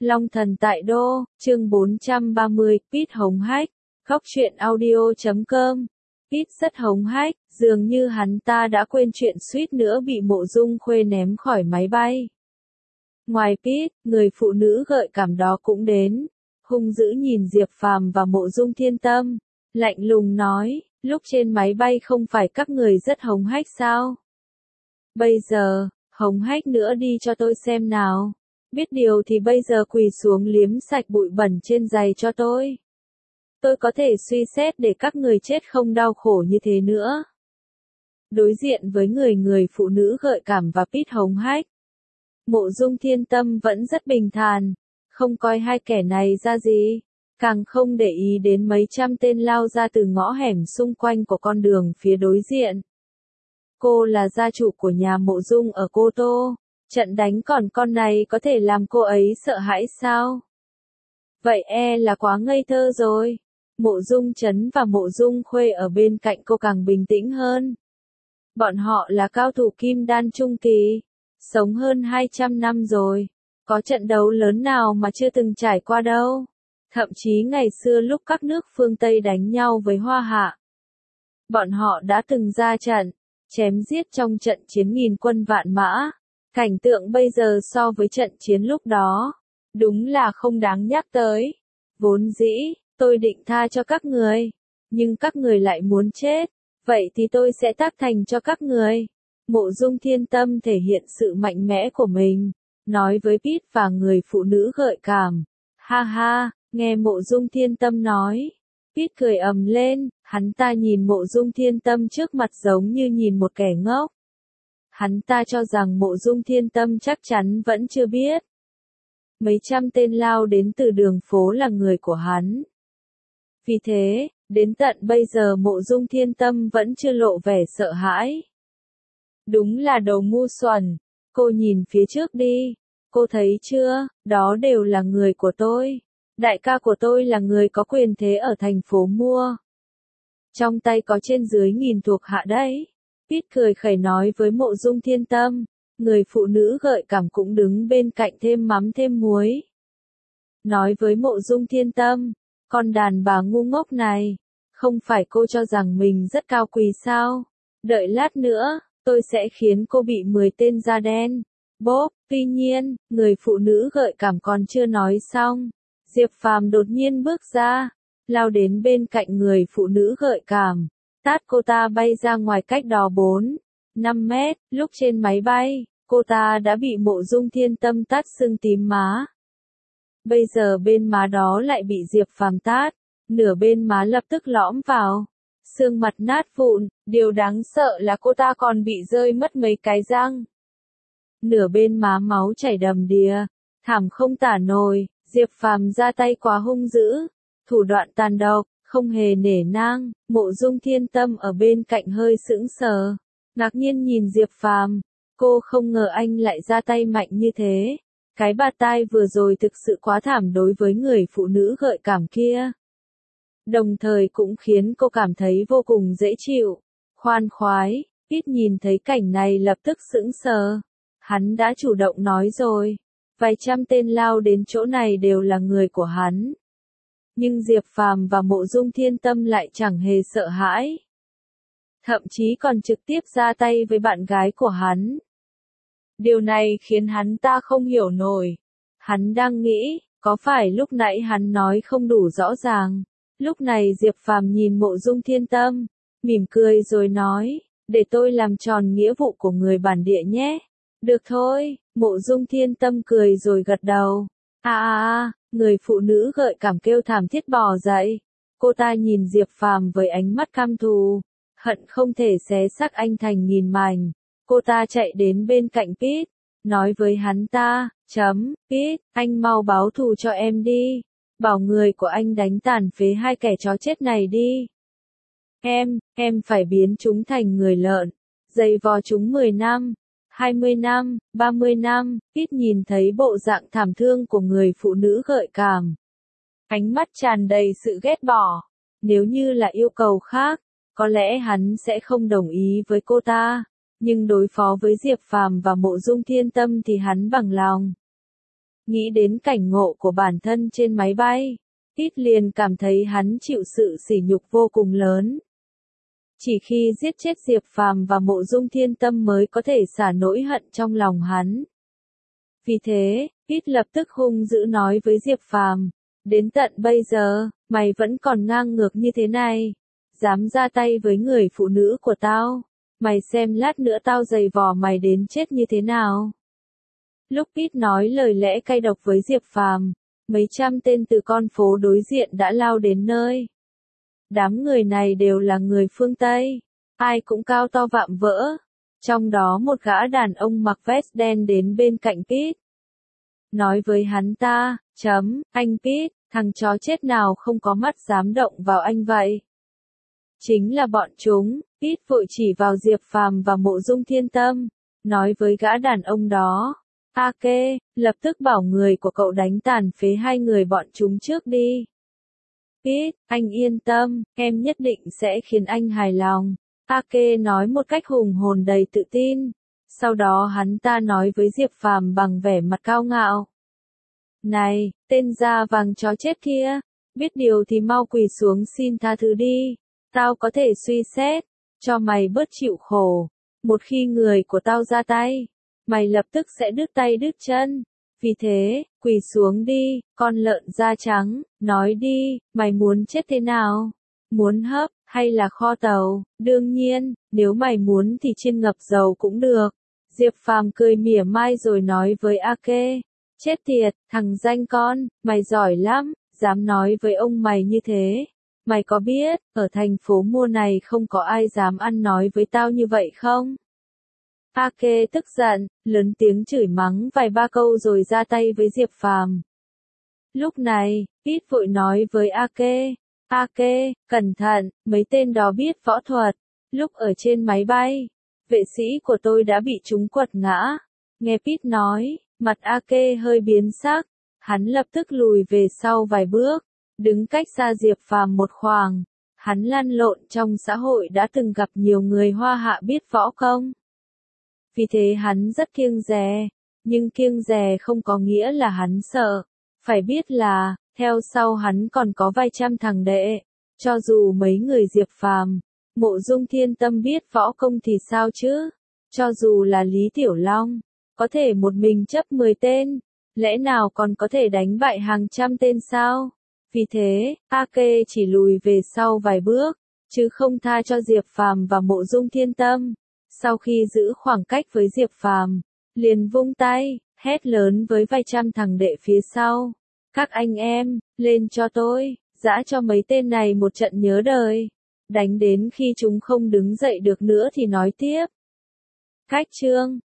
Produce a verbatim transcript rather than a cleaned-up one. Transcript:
Long thần tại đô, chương bốn trăm ba mươi, Pete hống hách, góc truyện audio chấm com. Pete rất hống hách, dường như hắn ta đã quên chuyện suýt nữa bị Mộ Dung Khuê ném khỏi máy bay. Ngoài Pete, người phụ nữ gợi cảm đó cũng đến, hung dữ nhìn Diệp Phàm và Mộ Dung Thiên Tâm, lạnh lùng nói, lúc trên máy bay không phải các người rất hống hách sao? Bây giờ, hống hách nữa đi cho tôi xem nào. Biết điều thì bây giờ quỳ xuống liếm sạch bụi bẩn trên giày cho tôi. Tôi có thể suy xét để các người chết không đau khổ như thế nữa. Đối diện với người người phụ nữ gợi cảm và Pete hống hách, Mộ Dung Thiên Tâm vẫn rất bình thản, không coi hai kẻ này ra gì, càng không để ý đến mấy trăm tên lao ra từ ngõ hẻm xung quanh của con đường phía đối diện. Cô là gia chủ của nhà Mộ Dung ở Cô Tô. Trận đánh còn con này có thể làm cô ấy sợ hãi sao? Vậy e là quá ngây thơ rồi. Mộ Dung Trấn và Mộ Dung Khuê ở bên cạnh cô càng bình tĩnh hơn. Bọn họ là cao thủ kim đan trung kỳ, sống hơn hai trăm năm rồi. Có trận đấu lớn nào mà chưa từng trải qua đâu. Thậm chí ngày xưa lúc các nước phương Tây đánh nhau với Hoa Hạ, bọn họ đã từng ra trận, chém giết trong trận chiến nghìn quân vạn mã. Cảnh tượng bây giờ so với trận chiến lúc đó, đúng là không đáng nhắc tới. Vốn dĩ, tôi định tha cho các người, nhưng các người lại muốn chết, vậy thì tôi sẽ tác thành cho các người. Mộ Dung Thiên Tâm thể hiện sự mạnh mẽ của mình, nói với Pete và người phụ nữ gợi cảm. Ha ha, nghe Mộ Dung Thiên Tâm nói, Pete cười ầm lên, hắn ta nhìn Mộ Dung Thiên Tâm trước mặt giống như nhìn một kẻ ngốc. Hắn ta cho rằng Mộ Dung Thiên Tâm chắc chắn vẫn chưa biết. Mấy trăm tên lao đến từ đường phố là người của hắn. Vì thế, đến tận bây giờ Mộ Dung Thiên Tâm vẫn chưa lộ vẻ sợ hãi. Đúng là đồ ngu xuẩn. Cô nhìn phía trước đi. Cô thấy chưa, đó đều là người của tôi. Đại ca của tôi là người có quyền thế ở thành phố mua. Trong tay có trên dưới nghìn thuộc hạ đấy. Pete cười khẩy nói với Mộ Dung Thiên Tâm, người phụ nữ gợi cảm cũng đứng bên cạnh thêm mắm thêm muối. Nói với Mộ Dung Thiên Tâm, con đàn bà ngu ngốc này, không phải cô cho rằng mình rất cao quý sao? Đợi lát nữa, tôi sẽ khiến cô bị mười tên da đen. Bốp, tuy nhiên, người phụ nữ gợi cảm còn chưa nói xong. Diệp Phàm đột nhiên bước ra, lao đến bên cạnh người phụ nữ gợi cảm. Tát cô ta bay ra ngoài cách đó bốn, năm mét, lúc trên máy bay, cô ta đã bị Mộ Dung Thiên Tâm tát sưng tím má. Bây giờ bên má đó lại bị Diệp Phàm tát, nửa bên má lập tức lõm vào, xương mặt nát vụn, điều đáng sợ là cô ta còn bị rơi mất mấy cái răng. Nửa bên má máu chảy đầm đìa, thảm không tả nổi, Diệp Phàm ra tay quá hung dữ, thủ đoạn tàn độc. Không hề nể nang. Mộ Dung Thiên Tâm ở bên cạnh hơi sững sờ, ngạc nhiên nhìn Diệp Phàm. Cô không ngờ anh lại ra tay mạnh như thế. Cái bạt tai vừa rồi thực sự quá thảm đối với người phụ nữ gợi cảm kia. Đồng thời cũng khiến cô cảm thấy vô cùng dễ chịu, khoan khoái. Pete nhìn thấy cảnh này lập tức sững sờ. Hắn đã chủ động nói rồi, vài trăm tên lao đến chỗ này đều là người của hắn. Nhưng Diệp Phàm và Mộ Dung Thiên Tâm lại chẳng hề sợ hãi. Thậm chí còn trực tiếp ra tay với bạn gái của hắn. Điều này khiến hắn ta không hiểu nổi. Hắn đang nghĩ, có phải lúc nãy hắn nói không đủ rõ ràng. Lúc này Diệp Phàm nhìn Mộ Dung Thiên Tâm, mỉm cười rồi nói, để tôi làm tròn nghĩa vụ của người bản địa nhé. Được thôi, Mộ Dung Thiên Tâm cười rồi gật đầu. À à à. Người phụ nữ gợi cảm kêu thảm thiết bò dậy. Cô ta nhìn Diệp Phàm với ánh mắt căm thù, hận không thể xé xác anh thành nghìn mảnh. Cô ta chạy đến bên cạnh Pete, nói với hắn ta, chấm, Pete, anh mau báo thù cho em đi. Bảo người của anh đánh tàn phế hai kẻ chó chết này đi. Em, em phải biến chúng thành người lợn, giày vò chúng mười năm. hai mươi năm, ba mươi năm, Pete nhìn thấy bộ dạng thảm thương của người phụ nữ gợi cảm. Ánh mắt tràn đầy sự ghét bỏ. Nếu như là yêu cầu khác, có lẽ hắn sẽ không đồng ý với cô ta. Nhưng đối phó với Diệp Phàm và Mộ Dung Thiên Tâm thì hắn bằng lòng. Nghĩ đến cảnh ngộ của bản thân trên máy bay, Pít liền cảm thấy hắn chịu sự sỉ nhục vô cùng lớn. Chỉ khi giết chết Diệp Phàm và Mộ Dung Thiên Tâm mới có thể xả nỗi hận trong lòng hắn. Vì thế, Pít lập tức hung dữ nói với Diệp Phàm, đến tận bây giờ, mày vẫn còn ngang ngược như thế này, dám ra tay với người phụ nữ của tao, mày xem lát nữa tao giày vò mày đến chết như thế nào. Lúc Pít nói lời lẽ cay độc với Diệp Phàm, mấy trăm tên từ con phố đối diện đã lao đến nơi. Đám người này đều là người phương Tây, ai cũng cao to vạm vỡ, trong đó một gã đàn ông mặc vest đen đến bên cạnh Pít. Nói với hắn ta, chấm, anh Pít, thằng chó chết nào không có mắt dám động vào anh vậy. Chính là bọn chúng, Pít vội chỉ vào Diệp Phàm và Mộ Dung Thiên Tâm, nói với gã đàn ông đó, A Kê, lập tức bảo người của cậu đánh tàn phế hai người bọn chúng trước đi. Pít, anh yên tâm, em nhất định sẽ khiến anh hài lòng. A Kê nói một cách hùng hồn đầy tự tin. Sau đó hắn ta nói với Diệp Phàm bằng vẻ mặt cao ngạo. Này, tên da vàng chó chết kia, biết điều thì mau quỳ xuống xin tha thứ đi. Tao có thể suy xét, cho mày bớt chịu khổ. Một khi người của tao ra tay, mày lập tức sẽ đứt tay đứt chân. Vì thế, quỳ xuống đi, con lợn da trắng, nói đi, mày muốn chết thế nào? Muốn hấp, hay là kho tàu? Đương nhiên, nếu mày muốn thì chiên ngập dầu cũng được. Diệp Phàm cười mỉa mai rồi nói với A Kê, chết tiệt, thằng danh con, mày giỏi lắm, dám nói với ông mày như thế. Mày có biết, ở thành phố mua này không có ai dám ăn nói với tao như vậy không? A Kê tức giận, lớn tiếng chửi mắng vài ba câu rồi ra tay với Diệp Phàm. Lúc này, Pít vội nói với A Kê, A Kê, cẩn thận, mấy tên đó biết võ thuật. Lúc ở trên máy bay, vệ sĩ của tôi đã bị chúng quật ngã. Nghe Pít nói, mặt A Kê hơi biến sắc, hắn lập tức lùi về sau vài bước, đứng cách xa Diệp Phàm một khoảng. Hắn lăn lộn trong xã hội đã từng gặp nhiều người Hoa Hạ biết võ công. Vì thế hắn rất kiêng dè, nhưng kiêng dè không có nghĩa là hắn sợ. Phải biết là, theo sau hắn còn có vài trăm thằng đệ. Cho dù mấy người Diệp Phàm, Mộ Dung Thiên Tâm biết võ công thì sao chứ? Cho dù là Lý Tiểu Long, có thể một mình chấp mười tên, lẽ nào còn có thể đánh bại hàng trăm tên sao? Vì thế, A Kê chỉ lùi về sau vài bước, chứ không tha cho Diệp Phàm và Mộ Dung Thiên Tâm. Sau khi giữ khoảng cách với Diệp Phàm, liền vung tay, hét lớn với vài trăm thằng đệ phía sau. Các anh em, lên cho tôi, giã cho mấy tên này một trận nhớ đời. Đánh đến khi chúng không đứng dậy được nữa thì nói tiếp. Cách chương